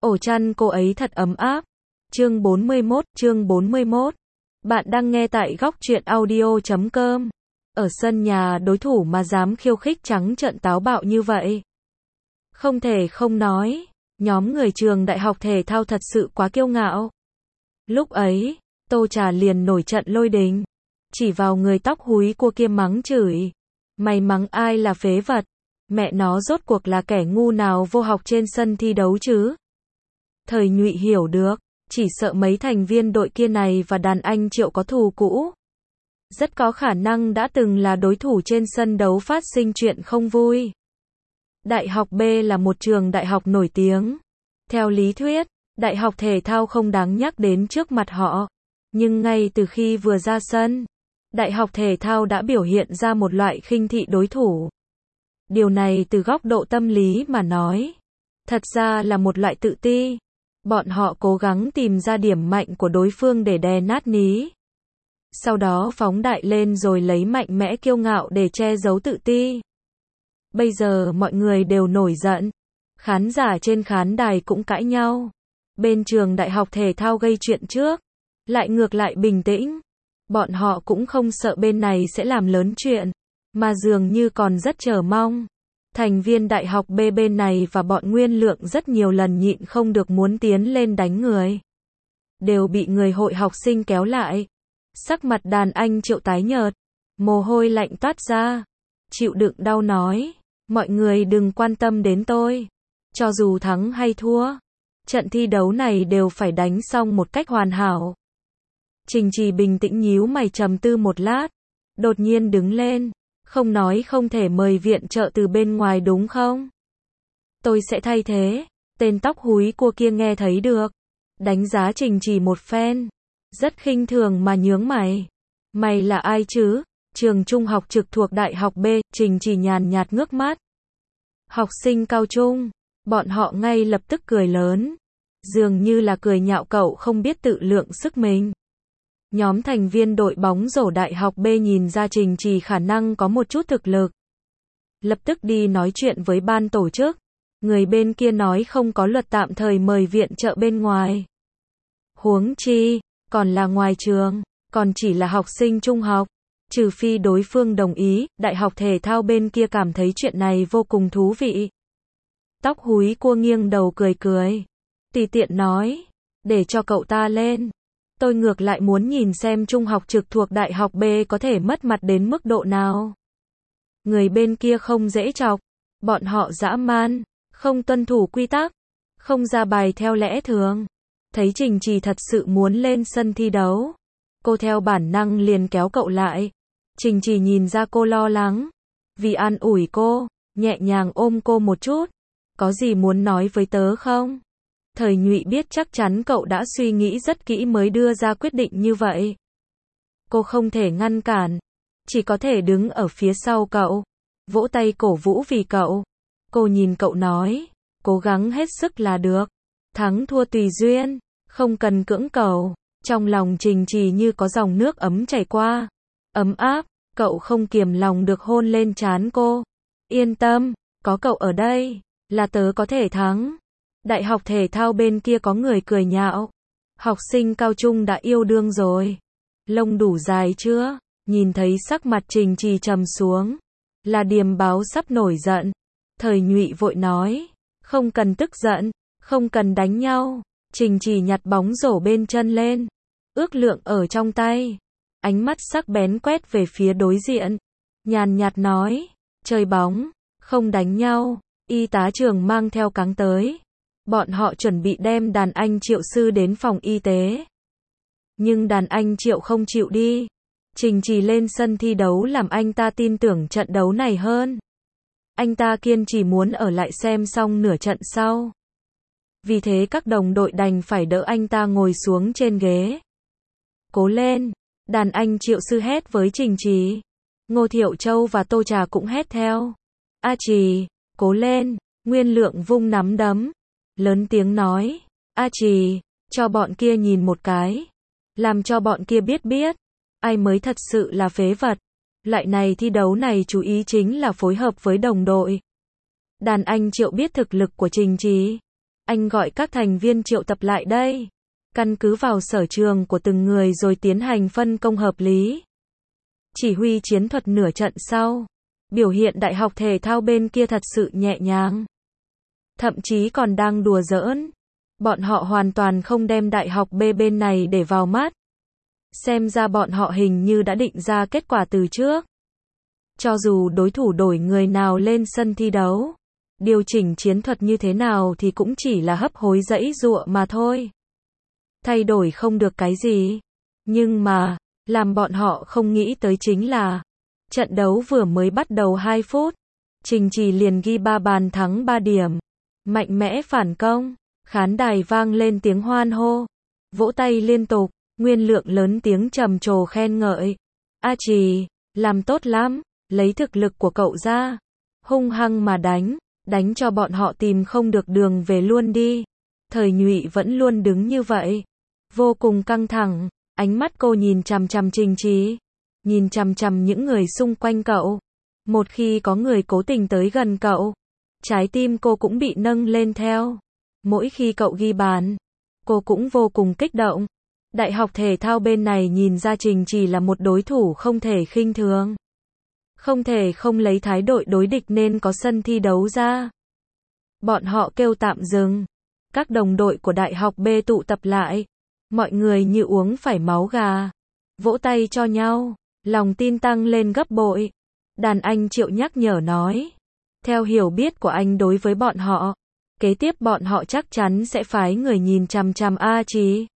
Ổ chăn cô ấy thật ấm áp. Chương 41. Bạn đang nghe tại góc truyện audio.com. Ở sân nhà đối thủ mà dám khiêu khích trắng trợn táo bạo như vậy. Không thể không nói, nhóm người trường đại học thể thao thật sự quá kiêu ngạo. Lúc ấy, Tô Trà liền nổi trận lôi đình, chỉ vào người tóc húi cua kia mắng chửi. Mày mắng ai là phế vật? Mẹ nó rốt cuộc là kẻ ngu nào vô học trên sân thi đấu chứ? Thời Nhụy hiểu được, chỉ sợ mấy thành viên đội kia này và đàn anh Triệu có thù cũ. Rất có khả năng đã từng là đối thủ trên sân đấu phát sinh chuyện không vui. Đại học B là một trường đại học nổi tiếng. Theo lý thuyết, đại học thể thao không đáng nhắc đến trước mặt họ. Nhưng ngay từ khi vừa ra sân, đại học thể thao đã biểu hiện ra một loại khinh thị đối thủ. Điều này từ góc độ tâm lý mà nói, thật ra là một loại tự ti. Bọn họ cố gắng tìm ra điểm mạnh của đối phương để đè nát ní. Sau đó phóng đại lên rồi lấy mạnh mẽ kiêu ngạo để che giấu tự ti. Bây giờ mọi người đều nổi giận. Khán giả trên khán đài cũng cãi nhau. Bên trường đại học thể thao gây chuyện trước, lại ngược lại bình tĩnh. Bọn họ cũng không sợ bên này sẽ làm lớn chuyện, mà dường như còn rất chờ mong. Thành viên đại học B bên này và bọn Nguyên Lượng rất nhiều lần nhịn không được muốn tiến lên đánh người. Đều bị người hội học sinh kéo lại. Sắc mặt đàn anh Triệu tái nhợt, mồ hôi lạnh toát ra. Chịu đựng đau nói, mọi người đừng quan tâm đến tôi. Cho dù thắng hay thua, trận thi đấu này đều phải đánh xong một cách hoàn hảo. Trình Trì bình tĩnh nhíu mày trầm tư một lát, đột nhiên đứng lên. Không nói không thể mời viện trợ từ bên ngoài đúng không? Tôi sẽ thay thế. Tên tóc húi cua kia nghe thấy được. Đánh giá Trình Trì một phen. Rất khinh thường mà nhướng mày. Mày là ai chứ? Trường trung học trực thuộc đại học B. Trình Trì nhàn nhạt ngước mắt. Học sinh cao trung. Bọn họ ngay lập tức cười lớn. Dường như là cười nhạo cậu không biết tự lượng sức mình. Nhóm thành viên đội bóng rổ đại học B nhìn ra Trình Trì khả năng có một chút thực lực. Lập tức đi nói chuyện với ban tổ chức. Người bên kia nói không có luật tạm thời mời viện trợ bên ngoài. Huống chi, còn là ngoài trường, còn chỉ là học sinh trung học. Trừ phi đối phương đồng ý, đại học thể thao bên kia cảm thấy chuyện này vô cùng thú vị. Tóc húi cua nghiêng đầu cười cười. Tùy tiện nói, để cho cậu ta lên. Tôi ngược lại muốn nhìn xem trung học trực thuộc đại học B có thể mất mặt đến mức độ nào. Người bên kia không dễ chọc. Bọn họ dã man, không tuân thủ quy tắc, không ra bài theo lẽ thường. Thấy Trình Trì thật sự muốn lên sân thi đấu, cô theo bản năng liền kéo cậu lại. Trình Trì nhìn ra cô lo lắng, vì an ủi cô, nhẹ nhàng ôm cô một chút. Có gì muốn nói với tớ không? Thời Nhụy biết chắc chắn cậu đã suy nghĩ rất kỹ mới đưa ra quyết định như vậy. Cô không thể ngăn cản, chỉ có thể đứng ở phía sau cậu, vỗ tay cổ vũ vì cậu. Cô nhìn cậu nói, cố gắng hết sức là được, thắng thua tùy duyên, không cần cưỡng cầu. Trong lòng Trình Trì như có dòng nước ấm chảy qua, ấm áp, cậu không kiềm lòng được hôn lên trán cô. Yên tâm, có cậu ở đây, là tớ có thể thắng. Đại học thể thao bên kia có người cười nhạo. Học sinh cao trung đã yêu đương rồi. Lông đủ dài chưa? Nhìn thấy sắc mặt Trình Trì trầm xuống. Là Điềm Báo sắp nổi giận. Thời Nhụy vội nói. Không cần tức giận. Không cần đánh nhau. Trình Trì nhặt bóng rổ bên chân lên. Ước lượng ở trong tay. Ánh mắt sắc bén quét về phía đối diện. Nhàn nhạt nói. Chơi bóng. Không đánh nhau. Y tá trường mang theo cáng tới. Bọn họ chuẩn bị đem đàn anh Triệu sư đến phòng y tế. Nhưng đàn anh Triệu không chịu đi. Trình Trì lên sân thi đấu làm anh ta tin tưởng trận đấu này hơn. Anh ta kiên trì muốn ở lại xem xong nửa trận sau. Vì thế các đồng đội đành phải đỡ anh ta ngồi xuống trên ghế. Cố lên, đàn anh Triệu sư hét với Trình Trì. Ngô Thiệu Châu và Tô Trà cũng hét theo. A Trì, cố lên. Nguyên Lượng vung nắm đấm, lớn tiếng nói, A Trì, cho bọn kia nhìn một cái. Làm cho bọn kia biết, ai mới thật sự là phế vật. Loại này thi đấu này chú ý chính là phối hợp với đồng đội. Đàn anh Triệu biết thực lực của Trình Trì. Anh gọi các thành viên triệu tập lại đây. Căn cứ vào sở trường của từng người rồi tiến hành phân công hợp lý. Chỉ huy chiến thuật nửa trận sau. Biểu hiện đại học thể thao bên kia thật sự nhẹ nhàng. Thậm chí còn đang đùa giỡn. Bọn họ hoàn toàn không đem đại học B bên này để vào mắt. Xem ra bọn họ hình như đã định ra kết quả từ trước. Cho dù đối thủ đổi người nào lên sân thi đấu, điều chỉnh chiến thuật như thế nào thì cũng chỉ là hấp hối giãy giụa mà thôi. Thay đổi không được cái gì. Nhưng mà, làm bọn họ không nghĩ tới chính là, trận đấu vừa mới bắt đầu 2 phút, Trình Trì liền ghi 3 bàn thắng 3 điểm. Mạnh mẽ phản công, khán đài vang lên tiếng hoan hô, vỗ tay liên tục, Nguyên Lượng lớn tiếng trầm trồ khen ngợi. A Trì, làm tốt lắm, lấy thực lực của cậu ra, hung hăng mà đánh cho bọn họ tìm không được đường về luôn đi. Thời Nhụy vẫn luôn đứng như vậy, vô cùng căng thẳng, ánh mắt cô nhìn chằm chằm Trình Trì, nhìn chằm chằm những người xung quanh cậu. Một khi có người cố tình tới gần cậu, trái tim cô cũng bị nâng lên theo. Mỗi khi cậu ghi bàn, cô cũng vô cùng kích động. Đại học thể thao bên này nhìn ra Trình Trì là một đối thủ không thể khinh thường. Không thể không lấy thái độ đối địch nên có sân thi đấu ra. Bọn họ kêu tạm dừng. Các đồng đội của đại học B tụ tập lại. Mọi người như uống phải máu gà. Vỗ tay cho nhau, lòng tin tăng lên gấp bội. Đàn anh Triệu nhắc nhở nói. Theo hiểu biết của anh đối với bọn họ, kế tiếp bọn họ chắc chắn sẽ phái người nhìn chằm chằm A Trì.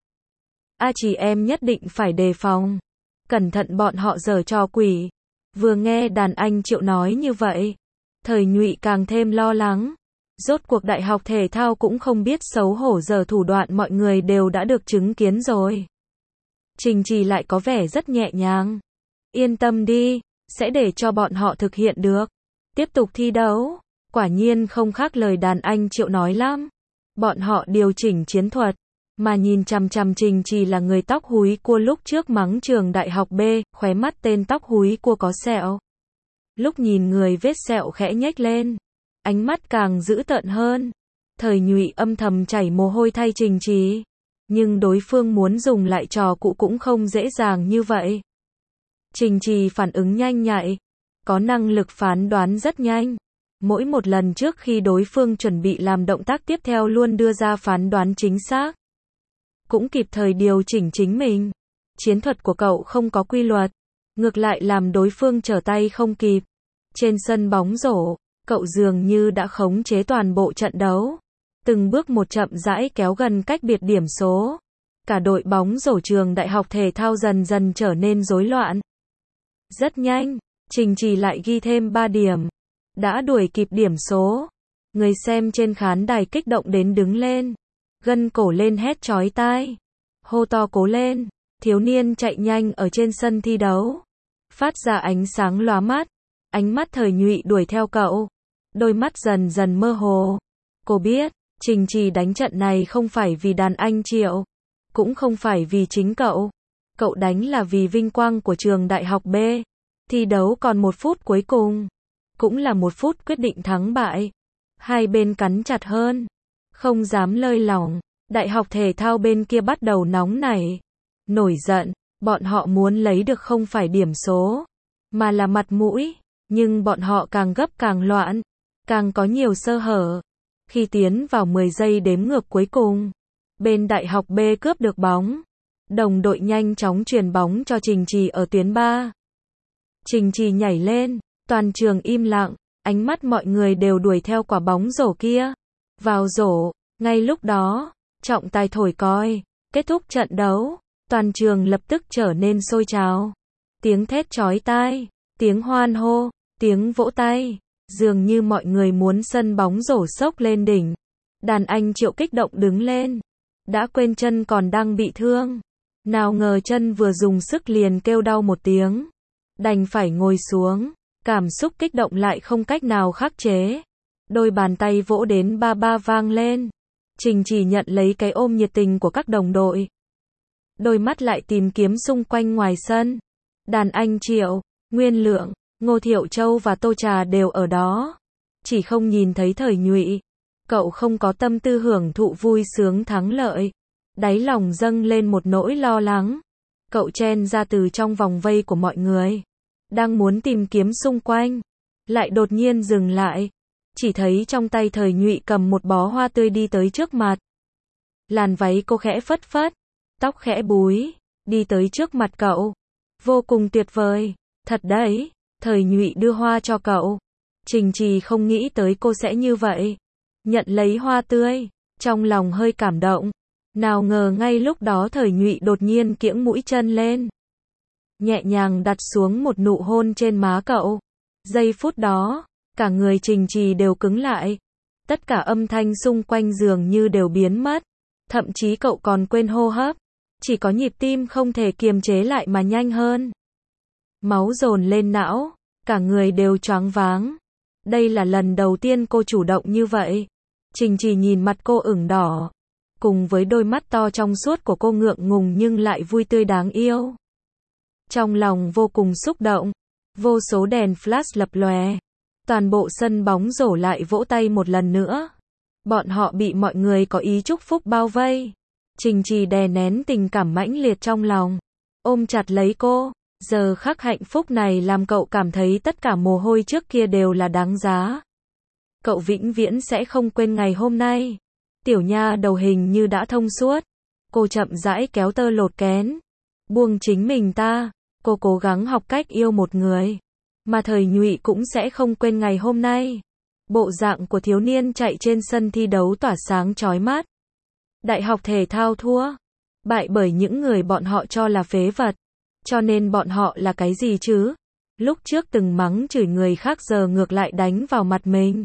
A Trì em nhất định phải đề phòng. Cẩn thận bọn họ giở trò quỷ. Vừa nghe đàn anh Triệu nói như vậy, Thời Nhụy càng thêm lo lắng. Rốt cuộc đại học thể thao cũng không biết xấu hổ giở thủ đoạn mọi người đều đã được chứng kiến rồi. Trình Trì lại có vẻ rất nhẹ nhàng. Yên tâm đi, sẽ để cho bọn họ thực hiện được. Tiếp tục thi đấu. Quả nhiên không khác lời đàn anh Triệu nói lắm. Bọn họ điều chỉnh chiến thuật. Mà nhìn chằm chằm Trình Trì là người tóc húi cua lúc trước mắng trường đại học B, khóe mắt tên tóc húi cua có sẹo. Lúc nhìn người vết sẹo khẽ nhếch lên, ánh mắt càng dữ tợn hơn. Thời Nhụy âm thầm chảy mồ hôi thay Trình Trì. Nhưng đối phương muốn dùng lại trò cũ cũng không dễ dàng như vậy. Trình Trì phản ứng nhanh nhạy, có năng lực phán đoán rất nhanh. Mỗi một lần trước khi đối phương chuẩn bị làm động tác tiếp theo luôn đưa ra phán đoán chính xác. Cũng kịp thời điều chỉnh chính mình. Chiến thuật của cậu không có quy luật, ngược lại làm đối phương trở tay không kịp. Trên sân bóng rổ, cậu dường như đã khống chế toàn bộ trận đấu. Từng bước một chậm rãi kéo gần cách biệt điểm số. Cả đội bóng rổ trường đại học thể thao dần dần trở nên rối loạn. Rất nhanh, Trình Trì lại ghi thêm 3 điểm. Đã đuổi kịp điểm số. Người xem trên khán đài kích động đến đứng lên. Gân cổ lên hét chói tai. Hô to cố lên. Thiếu niên chạy nhanh ở trên sân thi đấu. Phát ra ánh sáng lóa mắt. Ánh mắt Thời Nhụy đuổi theo cậu. Đôi mắt dần dần mơ hồ. Cô biết, Trình Trì đánh trận này không phải vì đàn anh Triệu. Cũng không phải vì chính cậu. Cậu đánh là vì vinh quang của trường đại học B. Thi đấu còn 1 phút cuối cùng. Cũng là 1 phút quyết định thắng bại. Hai bên cắn chặt hơn. Không dám lơi lỏng. Đại học thể thao bên kia bắt đầu nóng nảy. Nổi giận. Bọn họ muốn lấy được không phải điểm số, mà là mặt mũi. Nhưng bọn họ càng gấp càng loạn. Càng có nhiều sơ hở. Khi tiến vào 10 giây đếm ngược cuối cùng, bên đại học B cướp được bóng. Đồng đội nhanh chóng truyền bóng cho Trình Trì ở tuyến 3. Trình Trì nhảy lên. Toàn trường im lặng. Ánh mắt mọi người đều đuổi theo quả bóng rổ kia. Vào rổ. Ngay lúc đó, trọng tài thổi còi. Kết thúc trận đấu. Toàn trường lập tức trở nên sôi trào. Tiếng thét chói tai. Tiếng hoan hô. Tiếng vỗ tay. Dường như mọi người muốn sân bóng rổ sốc lên đỉnh. Đàn anh Triệu kích động đứng lên. Đã quên chân còn đang bị thương. Nào ngờ chân vừa dùng sức liền kêu đau một tiếng. Đành phải ngồi xuống. Cảm xúc kích động lại không cách nào khắc chế. Đôi bàn tay vỗ đến ba ba vang lên. Trình Trì nhận lấy cái ôm nhiệt tình của các đồng đội. Đôi mắt lại tìm kiếm xung quanh ngoài sân. Đàn anh Triệu, Nguyên Lượng, Ngô Thiệu Châu và Tô Trà đều ở đó. Chỉ không nhìn thấy Thời Nhụy. Cậu không có tâm tư hưởng thụ vui sướng thắng lợi. Đáy lòng dâng lên một nỗi lo lắng. Cậu chen ra từ trong vòng vây của mọi người. Đang muốn tìm kiếm xung quanh. Lại đột nhiên dừng lại. Chỉ thấy trong tay Thời Nhụy cầm một bó hoa tươi đi tới trước mặt. Làn váy cô khẽ phất phất. Tóc khẽ búi. Đi tới trước mặt cậu. Vô cùng tuyệt vời. Thật đấy. Thời Nhụy đưa hoa cho cậu. Trình Trì không nghĩ tới cô sẽ như vậy. Nhận lấy hoa tươi. Trong lòng hơi cảm động. Nào ngờ ngay lúc đó Thời Nhụy đột nhiên kiễng mũi chân lên. Nhẹ nhàng đặt xuống một nụ hôn trên má cậu. Giây phút đó, cả người Trình Trì đều cứng lại. Tất cả âm thanh xung quanh dường như đều biến mất. Thậm chí cậu còn quên hô hấp. Chỉ có nhịp tim không thể kiềm chế lại mà nhanh hơn. Máu dồn lên não, cả người đều choáng váng. Đây là lần đầu tiên cô chủ động như vậy. Trình Trì nhìn mặt cô ửng đỏ. Cùng với đôi mắt to trong suốt của cô ngượng ngùng nhưng lại vui tươi đáng yêu. Trong lòng vô cùng xúc động. Vô số đèn flash lập lòe. Toàn bộ sân bóng rổ lại vỗ tay một lần nữa. Bọn họ bị mọi người có ý chúc phúc bao vây. Trình Trì đè nén tình cảm mãnh liệt trong lòng. Ôm chặt lấy cô. Giờ khắc hạnh phúc này làm cậu cảm thấy tất cả mồ hôi trước kia đều là đáng giá. Cậu vĩnh viễn sẽ không quên ngày hôm nay. Tiểu nha đầu hình như đã thông suốt. Cô chậm rãi kéo tơ lột kén. Buông chính mình ta. Cô cố gắng học cách yêu một người. Mà Thời Nhụy cũng sẽ không quên ngày hôm nay. Bộ dạng của thiếu niên chạy trên sân thi đấu tỏa sáng chói mắt. Đại học thể thao thua. Bại bởi những người bọn họ cho là phế vật. Cho nên bọn họ là cái gì chứ? Lúc trước từng mắng chửi người khác giờ ngược lại đánh vào mặt mình.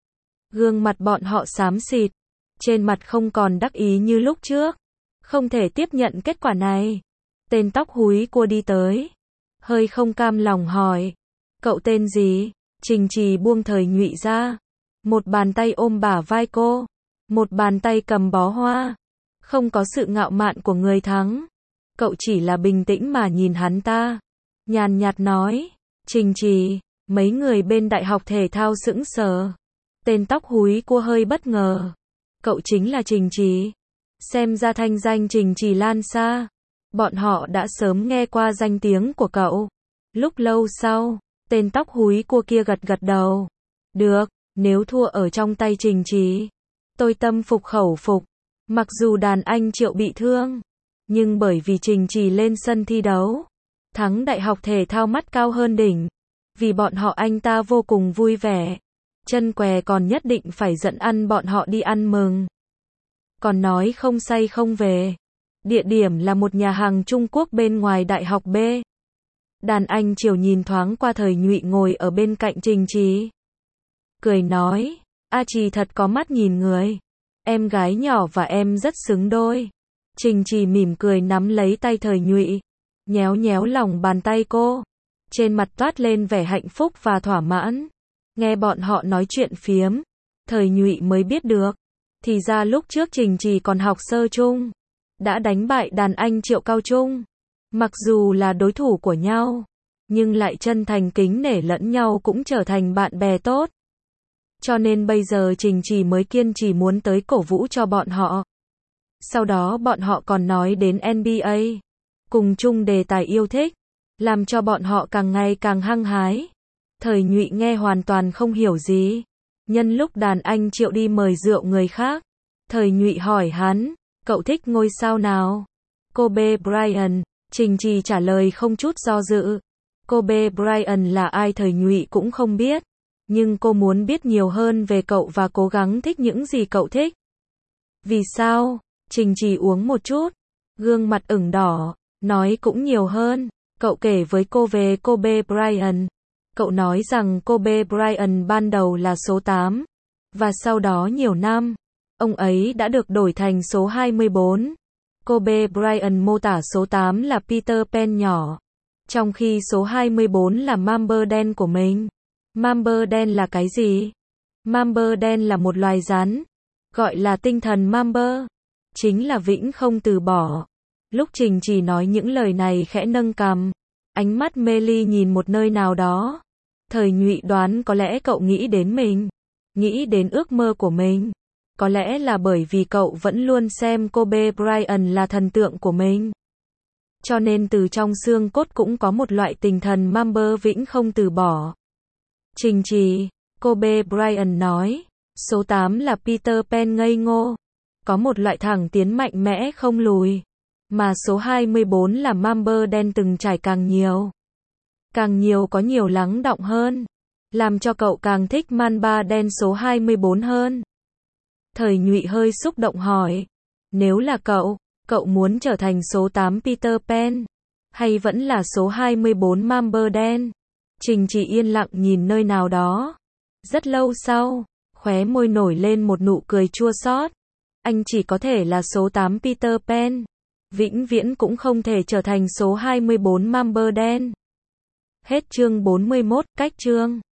Gương mặt bọn họ xám xịt. Trên mặt không còn đắc ý như lúc trước. Không thể tiếp nhận kết quả này. Tên tóc húi cua đi tới. Hơi không cam lòng hỏi. Cậu tên gì? Trình Trì buông Thời Nhụy ra. Một bàn tay ôm bả vai cô. Một bàn tay cầm bó hoa. Không có sự ngạo mạn của người thắng. Cậu chỉ là bình tĩnh mà nhìn hắn ta. Nhàn nhạt nói. Trình Trì. Mấy người bên đại học thể thao sững sờ. Tên tóc húi cua hơi bất ngờ. Cậu chính là Trình Trì. Xem ra thanh danh Trình Trì lan xa. Bọn họ đã sớm nghe qua danh tiếng của cậu. Lúc lâu sau, tên tóc húi cua kia gật gật đầu. Được, nếu thua ở trong tay Trình Trì, tôi tâm phục khẩu phục. Mặc dù đàn anh Triệu bị thương, nhưng bởi vì Trình Trì lên sân thi đấu, thắng đại học thể thao mắt cao hơn đỉnh. Vì bọn họ anh ta vô cùng vui vẻ. Chân què còn nhất định phải dẫn ăn bọn họ đi ăn mừng. Còn nói không say không về. Địa điểm là một nhà hàng Trung Quốc bên ngoài đại học B. Đàn anh Triều nhìn thoáng qua Thời Nhụy ngồi ở bên cạnh Trình Trì. Cười nói, A Trì thật có mắt nhìn người. Em gái nhỏ và em rất xứng đôi. Trình Trì mỉm cười nắm lấy tay Thời Nhụy. Nhéo nhéo lòng bàn tay cô. Trên mặt toát lên vẻ hạnh phúc và thỏa mãn. Nghe bọn họ nói chuyện phiếm. Thời Nhụy mới biết được. Thì ra lúc trước Trình Trì còn học sơ trung. Đã đánh bại đàn anh Triệu cao trung. Mặc dù là đối thủ của nhau, nhưng lại chân thành kính nể lẫn nhau cũng trở thành bạn bè tốt. Cho nên bây giờ Trình Trì mới kiên trì muốn tới cổ vũ cho bọn họ. Sau đó bọn họ còn nói đến NBA. Cùng chung đề tài yêu thích. Làm cho bọn họ càng ngày càng hăng hái. Thời Nhụy nghe hoàn toàn không hiểu gì. Nhân lúc đàn anh Triệu đi mời rượu người khác, Thời Nhụy hỏi hắn, cậu thích ngôi sao nào? Kobe Bryant. Trình Trì trả lời không chút do dự. Kobe Bryant là ai Thời Nhụy cũng không biết. Nhưng cô muốn biết nhiều hơn về cậu và cố gắng thích những gì cậu thích. Vì sao? Trình Trì uống một chút. Gương mặt ửng đỏ. Nói cũng nhiều hơn. Cậu kể với cô về Kobe Bryant. Cậu nói rằng Kobe Bryant ban đầu là số 8. Và sau đó nhiều năm, ông ấy đã được đổi thành số 24. Kobe Bryant mô tả số 8 là Peter Pan nhỏ. Trong khi số 24 là Mamba đen của mình. Mamba đen là cái gì? Mamba đen là một loài rắn. Gọi là tinh thần Mamba. Chính là vĩnh không từ bỏ. Lúc Trình Trì nói những lời này khẽ nâng cằm. Ánh mắt mê ly nhìn một nơi nào đó. Thời Nhụy đoán có lẽ cậu nghĩ đến mình. Nghĩ đến ước mơ của mình. Có lẽ là bởi vì cậu vẫn luôn xem Kobe Bryant là thần tượng của mình. Cho nên từ trong xương cốt cũng có một loại tinh thần Mamba vĩnh không từ bỏ. Trình trì, Kobe Bryant nói, số 8 là Peter Pan ngây ngô. Có một loại thẳng tiến mạnh mẽ không lùi. Mà số 24 là Mamba đen từng trải càng nhiều. Càng nhiều có nhiều lắng đọng hơn. Làm cho cậu càng thích Mamba đen số 24 hơn. Thời Nhụy hơi xúc động hỏi. Nếu là cậu, cậu muốn trở thành số 8 Peter Pan, hay vẫn là số 24 Mamba đen? Trình Trì yên lặng nhìn nơi nào đó. Rất lâu sau, khóe môi nổi lên một nụ cười chua xót. Anh chỉ có thể là số 8 Peter Pan. Vĩnh viễn cũng không thể trở thành số 24 Mamba đen. Hết chương 41, cách chương.